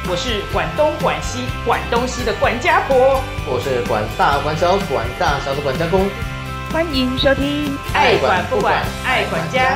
我是管东管西管东西的管家婆， 我是管大管小管大小的管家公。 欢迎收听爱管不管爱管家。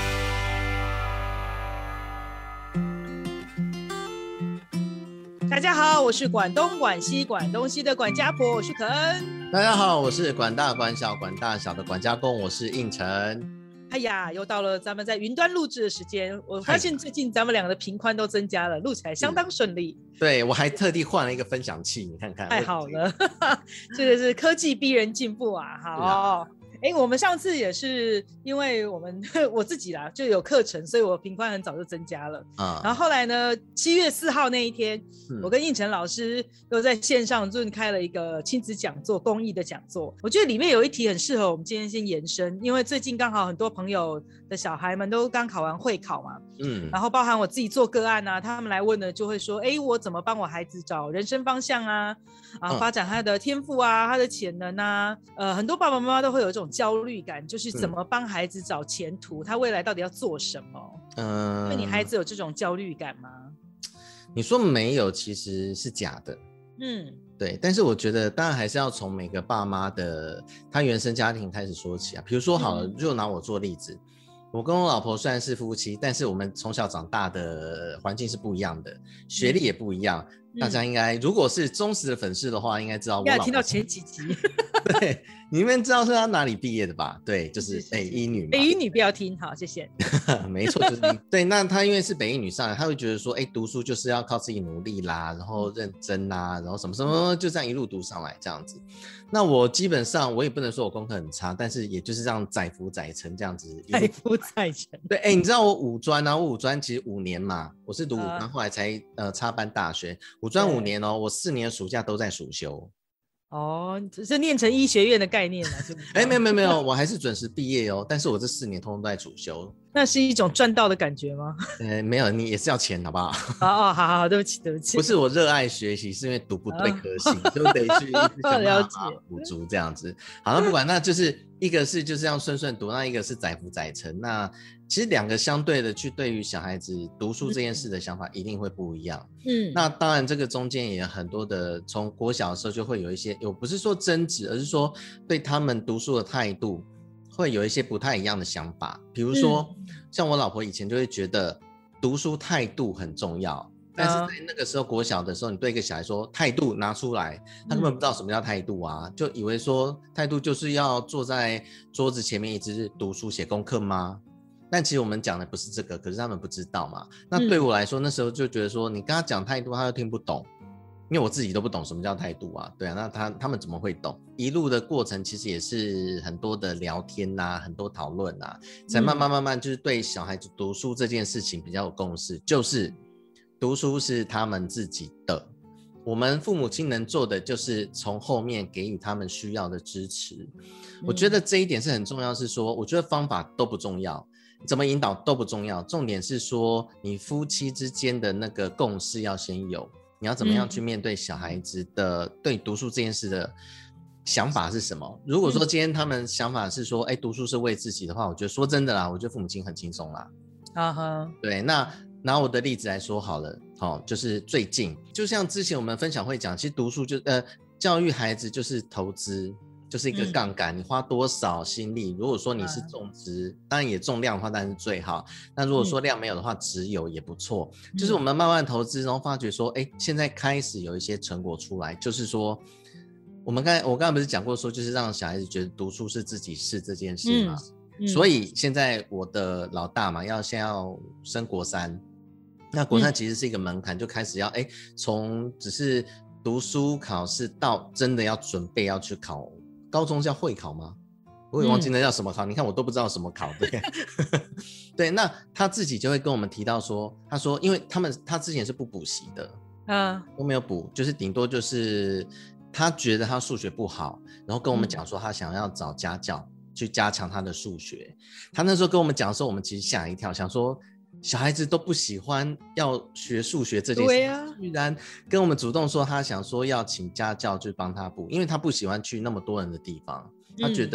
大家好，我是管东管西管东西的管家婆，我是可恩。 大家好，我是管大管小管大小的管家公，我是应成。 哎呀，又到了咱们在云端录制的时间，我发现最近咱们两个的频宽都增加了，录起来相当顺利。 对，我还特地换了一个分享器，你看看。 太好了，这个是科技逼人进步啊！好。我们上次也是因为我自己啦就有课程，所以我频宽很早就增加了。然后后来呢，7月4号那一天，我跟应成老师又在线上开了一个亲子讲座，公益的讲座。我觉得里面有一题很适合我们今天先延伸，因为最近刚好很多朋友的小孩们都刚考完会考嘛，然后包含我自己做个案啊，他们来问呢就会说，我怎么帮我孩子找人生方向啊，发展他的天赋啊，他的潜能啊，很多爸爸妈妈都会有一种焦虑感，就是怎么帮孩子找前途，他未来到底要做什么？那你孩子有这种焦虑感吗？ 你说没有其实是假的。对，但是我觉得当然还是要从每个爸妈的他原生家庭开始说起啊。比如说好了，就拿我做例子，我跟我老婆虽然是夫妻，但是我们从小长大的环境是不一样的，学历也不一样。大家应该如果是忠实的粉丝的话，应该知道我老婆， 要听到前几集。 对，你们知道是他哪里毕业的吧？对，就是北一女嘛。 北一女不要听，好，谢谢。 没错，就是对。那他因为是北一女上来，他会觉得说，读书就是要靠自己努力啦，然后认真啦，然后什么什么，就这样一路读上来这样子。那我基本上我也不能说我功课很差，但是也就是这样载浮载沉这样子。 载浮载沉。 对，你知道我五专啊，我五专其实5年嘛，我是读五专，后来才插班大学。五专5年哦，我4年暑假都在暑修。 只是念成医学院的概念嘛？ 没有，我还是准时毕业哦。但是我这4年通通都在主修。 那是一种赚到的感觉吗？ 没有，你也是要钱，好不好？ 好，对不起。 不是我热爱学习，是因为读不对科系，就得去想办法补足这样子。好，那不管，那就是一个是就是这样顺读，那一个是载浮载沉。那其实2个相对的去对于小孩子读书这件事的想法一定会不一样。那当然这个中间也有很多的，从国小的时候就会有一些，不是说争执，而是说对他们读书的态度会有一些不太一样的想法。比如说像我老婆以前就会觉得读书态度很重要，但是在那个时候国小的时候，你对一个小孩说态度拿出来，他根本不知道什么叫态度啊，就以为说态度就是要坐在桌子前面一直读书写功课吗？但其实我们讲的不是这个，可是他们不知道嘛。那对我来说，那时候就觉得说你跟他讲态度他又听不懂，因为我自己都不懂什么叫态度啊。对啊，那他们怎么会懂？一路的过程其实也是很多的聊天啊，很多讨论啊，才慢慢就是对小孩子读书这件事情比较有共识，就是读书是他们自己的，我们父母亲能做的就是从后面给予他们需要的支持。我觉得这一点是很重要，是说我觉得方法都不重要，怎么引导都不重要，重点是说你夫妻之间的那个共识要先有，你要怎么样去面对小孩子的对读书这件事的想法是什么。如果说今天他们想法是说读书是为自己的话，我觉得说真的啦，我觉得父母亲很轻松啦。对，那拿我的例子来说好了，就是最近就像之前我们分享会讲，其实读书教育孩子就是投资，就是一个杠杆，你花多少心力，如果说你是重质，当然也重量的话当然是最好，那如果说量没有的话，只有也不错。就是我们慢慢投资，然后发觉说现在开始有一些成果出来，就是说我刚才不是讲过说，就是让小孩子觉得读书是自己事这件事嘛。所以现在我的老大嘛，先要升国3，那国3其实是一个门槛，就开始要从只是读书考试到真的要准备要去考高中，叫会考吗？我也忘记那叫什么考，你看我都不知道什么考。对对，那他自己就会跟我们提到说，他说因为他之前是不补习的，都没有补，就是顶多就是他觉得他数学不好，然后跟我们讲说他想要找家教去加强他的数学。他那时候跟我们讲的时候，我们其实吓一跳，想说小孩子都不喜欢要学数学这件事，居然跟我们主动说他想说要请家教去帮他补，因为他不喜欢去那么多人的地方，他觉得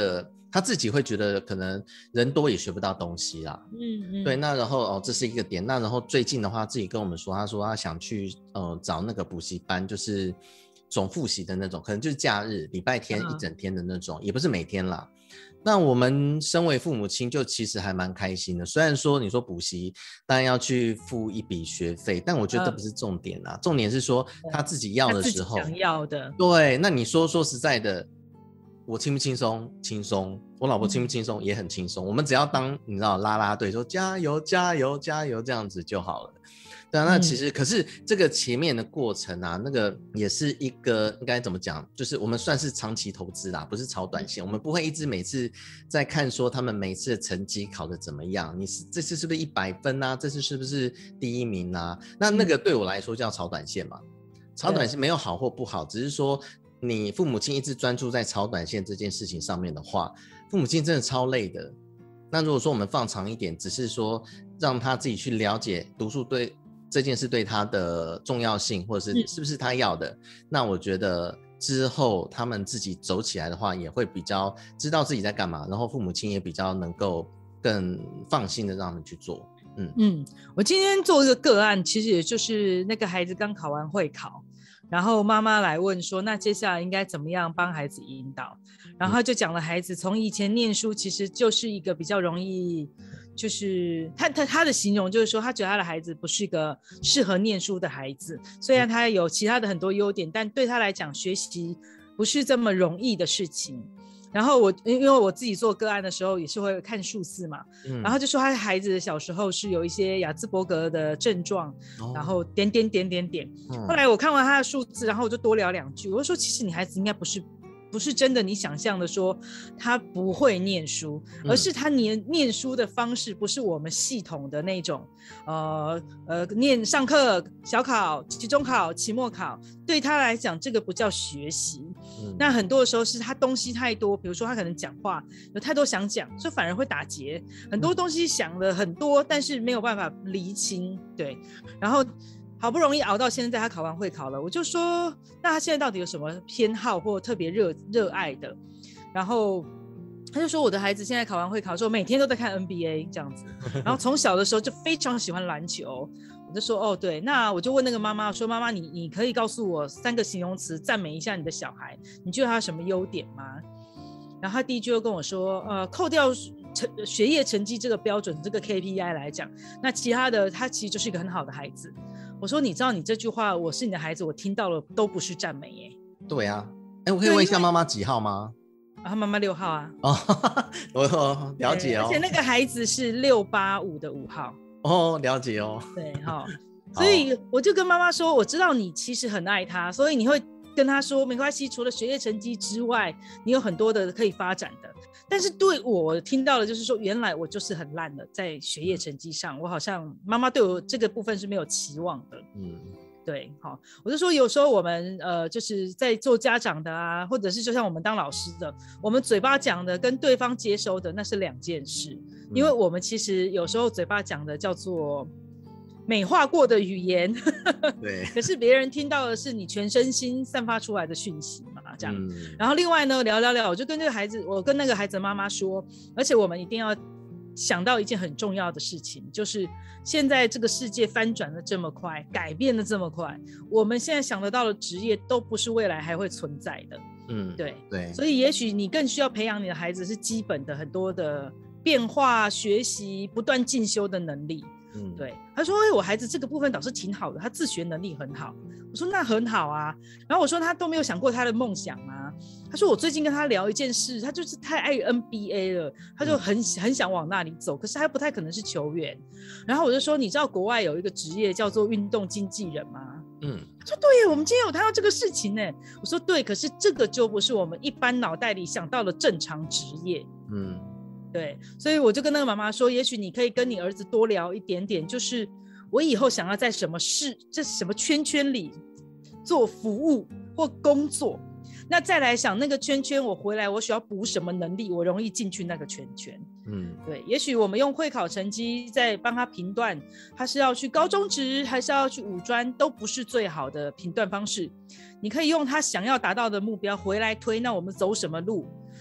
他自己会觉得可能人多也学不到东西啦。对，那然后这是一个点。那然后最近的话，自己跟我们说，他说他想去找那个补习班，就是总复习的那种，可能就是假日礼拜天一整天的那种，也不是每天啦。那我们身为父母亲就其实还蛮开心的，虽然说你说补习当然要去付一笔学费，但我觉得这不是重点啦，重点是说他自己要的时候， 他自己想要的。 对，那你说实在的，我轻不轻松？轻松。我老婆轻不轻松？也很轻松。我们只要当你知道啦啦队，说加油加油加油这样子就好了。对啊，那其实可是这个前面的过程啊，那个也是一个应该怎么讲，就是我们算是长期投资啦，不是炒短线。我们不会一直每次在看说他们每次的成绩考得怎么样，你这次是不是100分啊？这次是不是第1名啊？那个对我来说叫炒短线嘛。炒短线没有好或不好，只是说你父母亲一直专注在炒短线这件事情上面的话，父母亲真的超累的。那如果说我们放长一点，只是说让他自己去了解读书对这件事对他的重要性，或者是不是他要的，那我觉得之后他们自己走起来的话，也会比较知道自己在干嘛，然后父母亲也比较能够更放心的让他们去做。 我今天做一个个案，其实也就是那个孩子刚考完会考，然后妈妈来问说，那接下来应该怎么样帮孩子引导？然后他就讲了，孩子从以前念书其实就是一个比较容易，就是他的形容就是说，他觉得他的孩子不是一个适合念书的孩子，虽然他有其他的很多优点，但对他来讲学习不是这么容易的事情。然后因为我自己做个案的时候也是会看数字嘛，然后就说他孩子小时候是有一些亚兹伯格的症状，然后点点点点点。后来我看完他的数字，然后我就多聊2句，我就说其实你孩子应该不是真的你想象的说他不会念书，而是他念书的方式不是我们系统的那种上课、小考、期中考、期末考，对他来讲这个不叫学习。那很多的时候是他东西太多，比如说他可能讲话有太多想讲，所以反而会打结，很多东西想了很多，但是没有办法厘清。对，然后好不容易熬到现在他考完会考了，我就说那他现在到底有什么偏好或特别热爱的？然后他就说我的孩子现在考完会考之后每天都在看 NBA 这样子，然后从小的时候就非常喜欢篮球。我就说对，那我就问那个妈妈说，妈妈你可以告诉我3个形容词赞美一下你的小孩，你觉得他有什么优点吗？然后他第一句就跟我说扣掉学业成绩这个标准这个 KPI 来讲，那其他的他其实就是一个很好的孩子。我说你知道你这句话我是你的孩子我听到了都不是赞美耶。 对啊，我可以问一下妈妈几号吗？ 他妈妈6号啊。 我了解哦。 而且那个孩子是685的5号。 了解哦。 对所以我就跟妈妈说，我知道你其实很爱他，所以你会跟他说没关系，除了学业成绩之外你有很多的可以发展的。但是对我听到的就是说，原来我就是很烂的在学业成绩上，我好像妈妈对我这个部分是没有期望的。对，我就说有时候我们就是在做家长的啊，或者是就像我们当老师的，我们嘴巴讲的跟对方接收的那是2件事。因为我们其实有时候嘴巴讲的叫做美化过的语言，对，可是别人听到的是你全身心散发出来的讯息嘛，这样。然后另外呢，聊，我就跟这个孩子，我跟那个孩子的妈妈说，而且我们一定要想到一件很重要的事情，就是现在这个世界翻转的这么快，改变的这么快，我们现在想得到的职业都不是未来还会存在的。对，所以也许你更需要培养你的孩子是基本的很多的变化、学习、不断进修的能力。对，他说我孩子这个部分倒是挺好的，他自学能力很好。我说那很好啊。然后我说他都没有想过他的梦想吗？他说我最近跟他聊一件事，他就是太爱 NBA 了，他就很想往那里走，可是他不太可能是球员。然后我就说你知道国外有一个职业叫做运动经纪人吗？他说对耶，我们今天有谈到这个事情耶。我说对，可是这个就不是我们一般脑袋里想到的正常职业。对，所以我就跟那个妈妈说，也许你可以跟你儿子多聊一点点，就是我以后想要在什么圈圈里做服务或工作，那再来想那个圈圈我回来我需要补什么能力，我容易进去那个圈圈。对，也许我们用会考成绩在帮他评断他是要去高中职还是要去五专，都不是最好的评断方式。你可以用他想要达到的目标回来推，那我们走什么路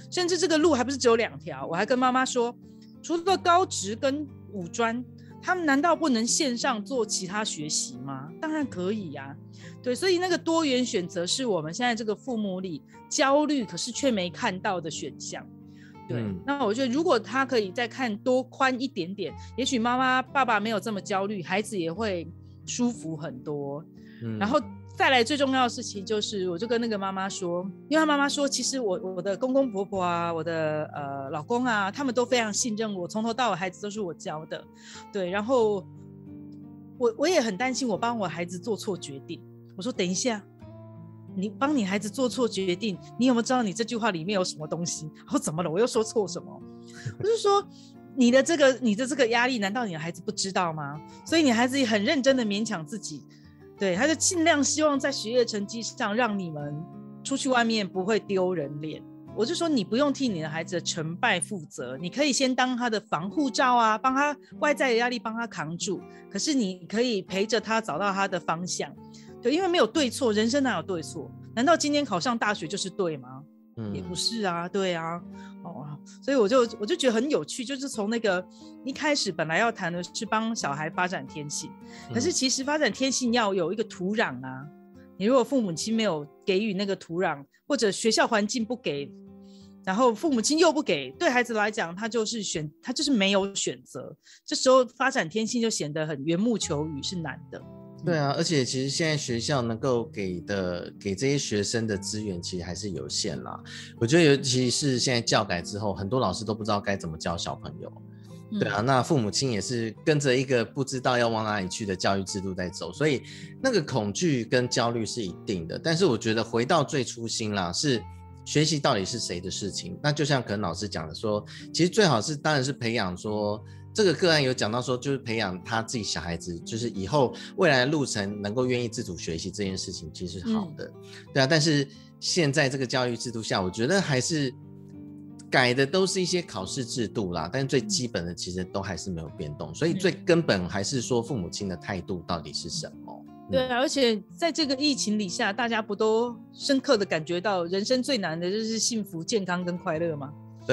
甚至这个路还不是只有2条，我还跟妈妈说，除了高职跟五专，他们难道不能线上做其他学习吗？当然可以呀。对，所以那个多元选择是我们现在这个父母里焦虑可是却没看到的选项。对，那我觉得如果他可以再看多宽一点点，也许妈妈爸爸没有这么焦虑，孩子也会舒服很多。然后再来最重要的事情就是，我就跟那个妈妈说，因为他妈妈说，其实我的公公婆婆啊，我的老公啊，他们都非常信任我，从头到尾孩子都是我教的。对，然后我也很担心我帮我孩子做错决定。我说等一下，你帮你孩子做错决定，你有没有知道你这句话里面有什么东西？然后怎么了？我又说错什么？我就说你的这个压力，难道你的孩子不知道吗？所以你孩子也很认真的勉强自己，对，他就尽量希望在学业成绩上让你们出去外面不会丢人脸。我就说你不用替你的孩子的成败负责，你可以先当他的防护罩啊，帮他外在的压力帮他扛住，可是你可以陪着他找到他的方向。对，因为没有对错，人生哪有对错？难道今天考上大学就是对吗？也不是啊，对啊，所以我就觉得很有趣，就是从那个一开始本来要谈的是帮小孩发展天性，可是其实发展天性要有一个土壤啊，你如果父母亲没有给予那个土壤，或者学校环境不给，然后父母亲又不给，对孩子来讲他就是没有选择，这时候发展天性就显得很缘木求鱼，是难的。 对啊，而且其实现在学校能够给这些学生的资源其实还是有限啦。我觉得尤其是现在教改之后，很多老师都不知道该怎么教小朋友。对啊，那父母亲也是跟着一个不知道要往哪里去的教育制度在走，所以那个恐惧跟焦虑是一定的。但是我觉得回到最初心啦，是学习到底是谁的事情。那就像可能老师讲的说，其实最好是当然是培养说，这个个案有讲到说，就是培养他自己小孩子，就是以后未来的路程能够愿意自主学习这件事情，其实是好的。对啊，但是现在这个教育制度下，我觉得还是改的都是一些考试制度啦，但是最基本的其实都还是没有变动，所以最根本还是说父母亲的态度到底是什么。 对啊，而且在这个疫情里下，大家不都深刻的感觉到人生最难的就是幸福、健康跟快乐吗？ 对，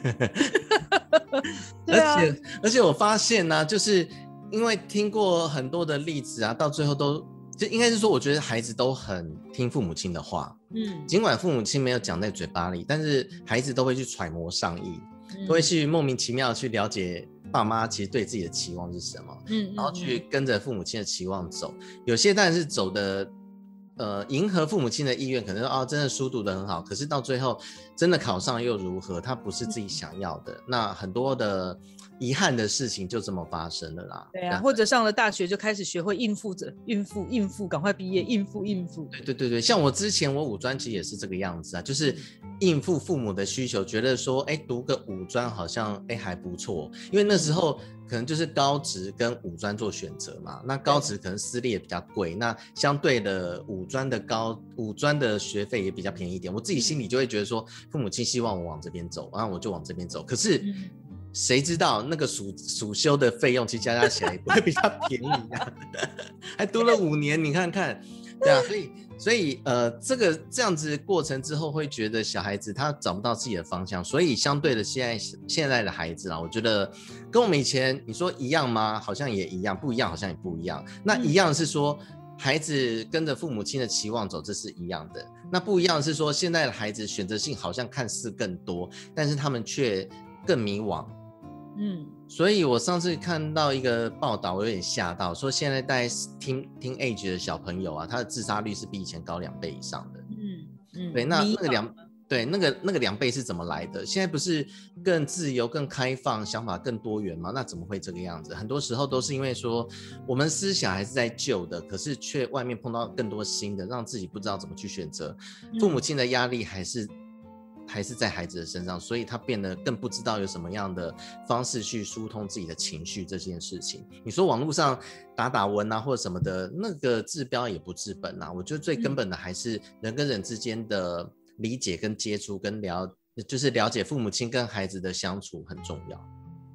对啊，而且我发现呢，就是因为听过很多的例子啊，到最后都就应该是说，我觉得孩子都很听父母亲的话，尽管父母亲没有讲在嘴巴里，但是孩子都会去揣摩上意，都会去莫名其妙的去了解爸妈其实对自己的期望是什么，然后去跟着父母亲的期望走。有些当然是走的迎合父母亲的意愿，可能说真的书读得很好，可是到最后真的考上又如何？他不是自己想要的，那很多的遗憾的事情就这么发生了啦。 对啊，或者上了大学就开始学会应付，赶快毕业，应付。 对，像我之前我五专其实也是这个样子啊，就是应付父母的需求，觉得说读个五专好像还不错，因为那时候可能就是高职跟五专做选择嘛，那高职可能私立也比较贵，那相对的五专的学费也比较便宜一点，我自己心里就会觉得说父母亲希望我往这边走，然后我就往这边走，可是谁知道那个暑修的费用其实加起来也会比较便宜啊还读了5年，你看看，对啊，所以这样子过程之后会觉得小孩子他找不到自己的方向，所以相对的现在的孩子啊，我觉得跟我们以前你说一样吗？好像也一样，不一样好像也不一样。那一样是说孩子跟着父母亲的期望走，这是一样的。那不一样是说现在的孩子选择性好像看似更多，但是他们却更迷惘。所以我上次看到一个报道，我有点吓到，说现在在teenage 的小朋友啊，他的自杀率是比以前高2倍以上的。对，那个2倍是怎么来的？现在不是更自由、更开放、想法更多元吗？那怎么会这个样子？很多时候都是因为说我们思想还是在旧的，可是却外面碰到更多新的，让自己不知道怎么去选择。父母亲的压力还是在孩子的身上，所以他变得更不知道有什么样的方式去疏通自己的情绪这件事情。你说网络上打文啊或者什么的，那个治标也不治本啊。我觉得最根本的还是人跟人之间的理解跟接触跟就是了解父母亲跟孩子的相处很重要。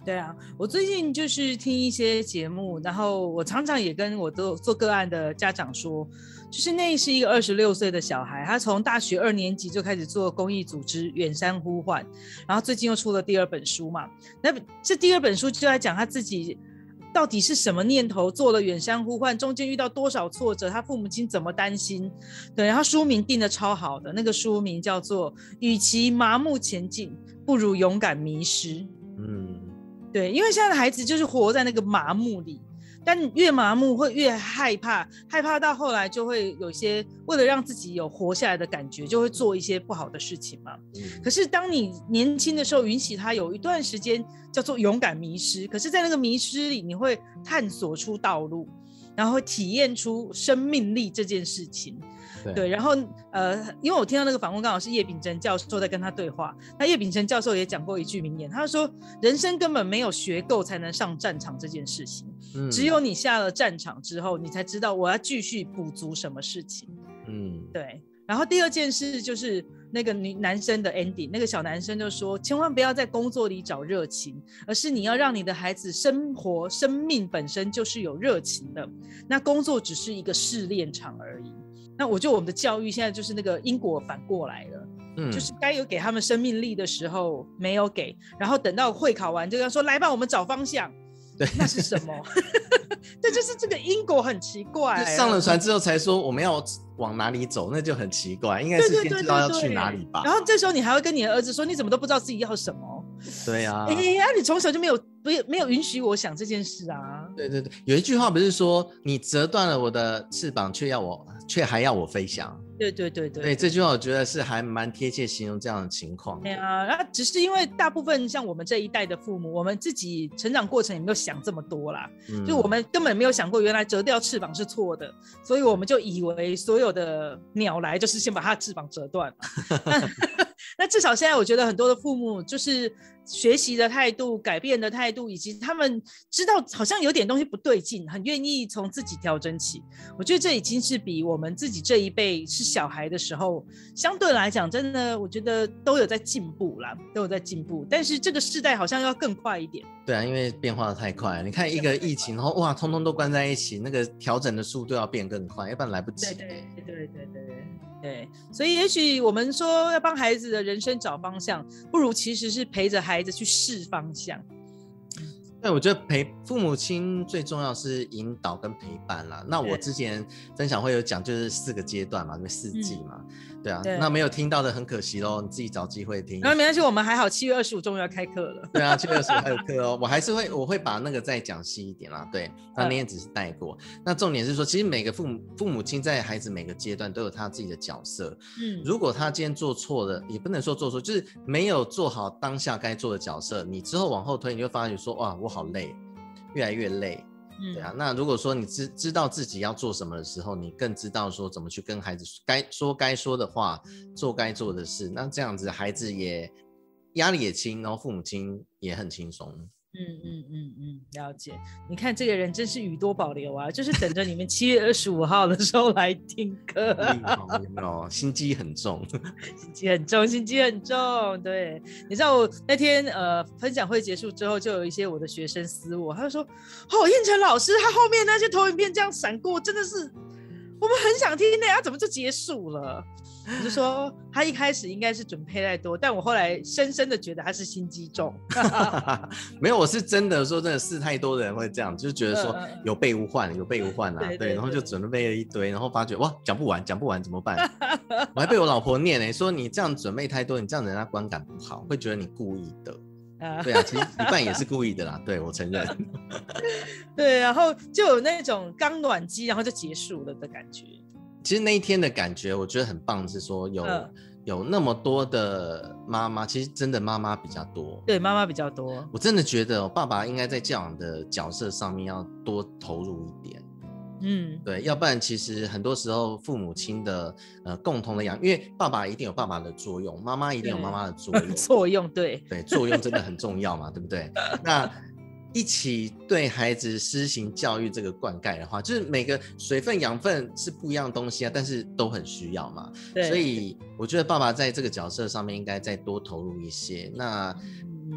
对啊，我最近就是听一些节目，然后我常常也跟我都做个案的家长说，就是那是一个26岁的小孩，他从大学2年级就开始做公益组织远山呼唤，然后最近又出了第2本书嘛，那这第2本书就在讲他自己到底是什么念头做了远山呼唤，中间遇到多少挫折，他父母亲怎么担心。对，然后书名定得超好的，那个书名叫做与其麻木前进不如勇敢迷失。对，因为现在的孩子就是活在那个麻木里，但越麻木会越害怕，害怕到后来就会有些为了让自己有活下来的感觉，就会做一些不好的事情嘛。可是当你年轻的时候允许他有一段时间叫做勇敢迷失，可是在那个迷失里你会探索出道路，然后会体验出生命力这件事情。对，然后因为我听到那个访问刚好是叶丙成教授在跟他对话，那叶丙成教授也讲过一句名言，他说人生根本没有学够才能上战场这件事情，只有你下了战场之后你才知道我要继续补足什么事情。对，然后第2件事就是那个男生的 ending， 那个小男生就说千万不要在工作里找热情，而是你要让你的孩子生命本身就是有热情的，那工作只是一个试炼场而已。那我觉得我们的教育现在就是那个因果反过来了，就是该有给他们生命力的时候没有给，然后等到会考完就要说来吧我们找方向。对，那是什么？这就是这个因果很奇怪， 上了船之后才说我们要往哪里走，那就很奇怪，应该是先知道要去哪里吧。 然后这时候你还会跟你的儿子说你怎么都不知道自己要什么。 对啊， 你从小就没有允许我想这件事啊。 对，有一句话不是说你折断了我的翅膀却还要我飞翔。 对， 这句话我觉得是还蛮贴切形容这样的情况。 对啊，只是因为大部分像我们这一代的父母，我们自己成长过程也没有想这么多啦，就我们根本没有想过原来折掉翅膀是错的，所以我们就以为所有的鸟来就是先把它的翅膀折断那至少现在我觉得很多的父母就是学习的态度、改变的态度，以及他们知道好像有点东西不对劲，很愿意从自己调整起。我觉得这已经是比我们自己这一辈是小孩的时候相对来讲真的我觉得都有在进步啦，但是这个世代好像要更快一点。 对啊，因为变化的太快了，你看一个疫情然后哇通通都关在一起，那个调整的速度要变更快，要不然来不及。对，所以也许我们说要帮孩子的人生找方向，不如其实是陪着孩子去试方向。对，我觉得父母亲最重要是引导跟陪伴啦。那我之前分享会有讲就是4个阶段嘛，因为4季嘛，对啊，那没有听到的很可惜咯，你自己找机会听。没关系，我们还好7月25终于要开课了。对啊，7月25还有课哦，我会把那个再讲细一点啦。对，那天只是带过。那重点是说，其实每个父母亲在孩子每个阶段都有他自己的角色。如果他今天做错了，也不能说做错，就是没有做好当下该做的角色，你之后往后推，你就发觉说，哇，我好累，越来越累。对啊，那如果说你知道自己要做什么的时候，你更知道说怎么去跟孩子该说的话，做该做的事，那这样子孩子也压力也轻，然后父母亲也很轻松。了解。你看这个人真是语多保留啊，就是等着你们7月25号的时候来听课。有没有？心机很重。心机很重。对，你知道我那天分享会结束之后，就有一些我的学生私我，他就说燕成老师他后面那些投影片这样闪过，真的是我们很想听的呀，怎么就结束了？我就说他一开始应该是准备太多，但我后来深深的觉得他是心机重。没有，我是真的说真的事太多的人会这样，就是觉得说有备无患啊，对，然后就准备了一堆，然后发觉哇讲不完怎么办？我还被我老婆念说你这样准备太多，你这样人家观感不好，会觉得你故意的。对啊，其实一半也是故意的啦，对，我承认。对，然后就有那种刚暖机然后就结束了的感觉。其实那一天的感觉我觉得很棒，是说有那么多的妈妈，其实真的妈妈比较多。对，妈妈比较多。我真的觉得爸爸应该在教养的角色上面要多投入一点。对，要不然其实很多时候父母亲的共同的养，因为爸爸一定有爸爸的作用，妈妈一定有妈妈的作用。对，作用真的很重要嘛，对不对？那一起对孩子施行教育这个灌溉的话，就是每个水分养分是不一样的东西啊，但是都很需要嘛。所以我觉得爸爸在这个角色上面应该再多投入一些。那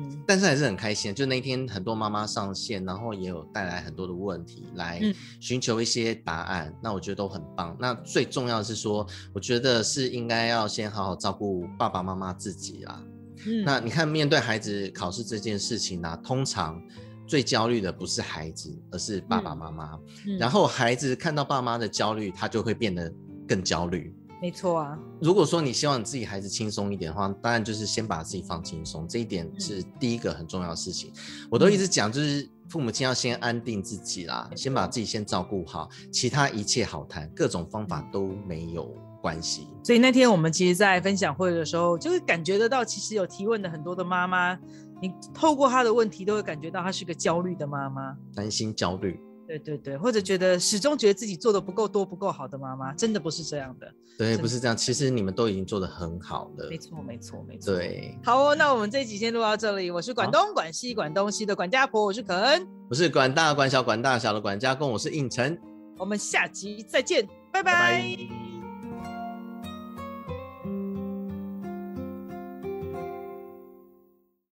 但是还是很开心，就那天很多妈妈上线，然后也有带来很多的问题来寻求一些答案，那我觉得都很棒。那最重要的是说，我觉得是应该要先好好照顾爸爸妈妈自己啦。那你看面对孩子考试这件事情啊，通常最焦虑的不是孩子，而是爸爸妈妈，然后孩子看到爸妈的焦虑，他就会变得更焦虑。 没错啊， 如果说你希望你自己孩子轻松一点的话，当然就是先把自己放轻松，这一点是第一个很重要的事情。我都一直讲，就是父母亲要先安定自己啦，先把自己先照顾好，其他一切好谈，各种方法都没有关系。 所以那天我们其实在分享会的时候，就会感觉得到，其实有提问的很多的妈妈，你透过她的问题都会感觉到她是个焦虑的妈妈， 担心焦虑， 对对对，或者始终觉得自己做的不够多不够好的妈妈，真的不是这样的。 对，不是这样，其实你们都已经做得很好了。 没错没错没错。 对， 好哦，那我们这一集先录到这里。我是管东管西管东西的管家婆，我是可恩。 我是管大管小管大小的管家公，我是应成。 我们下集再见，拜拜。 拜拜。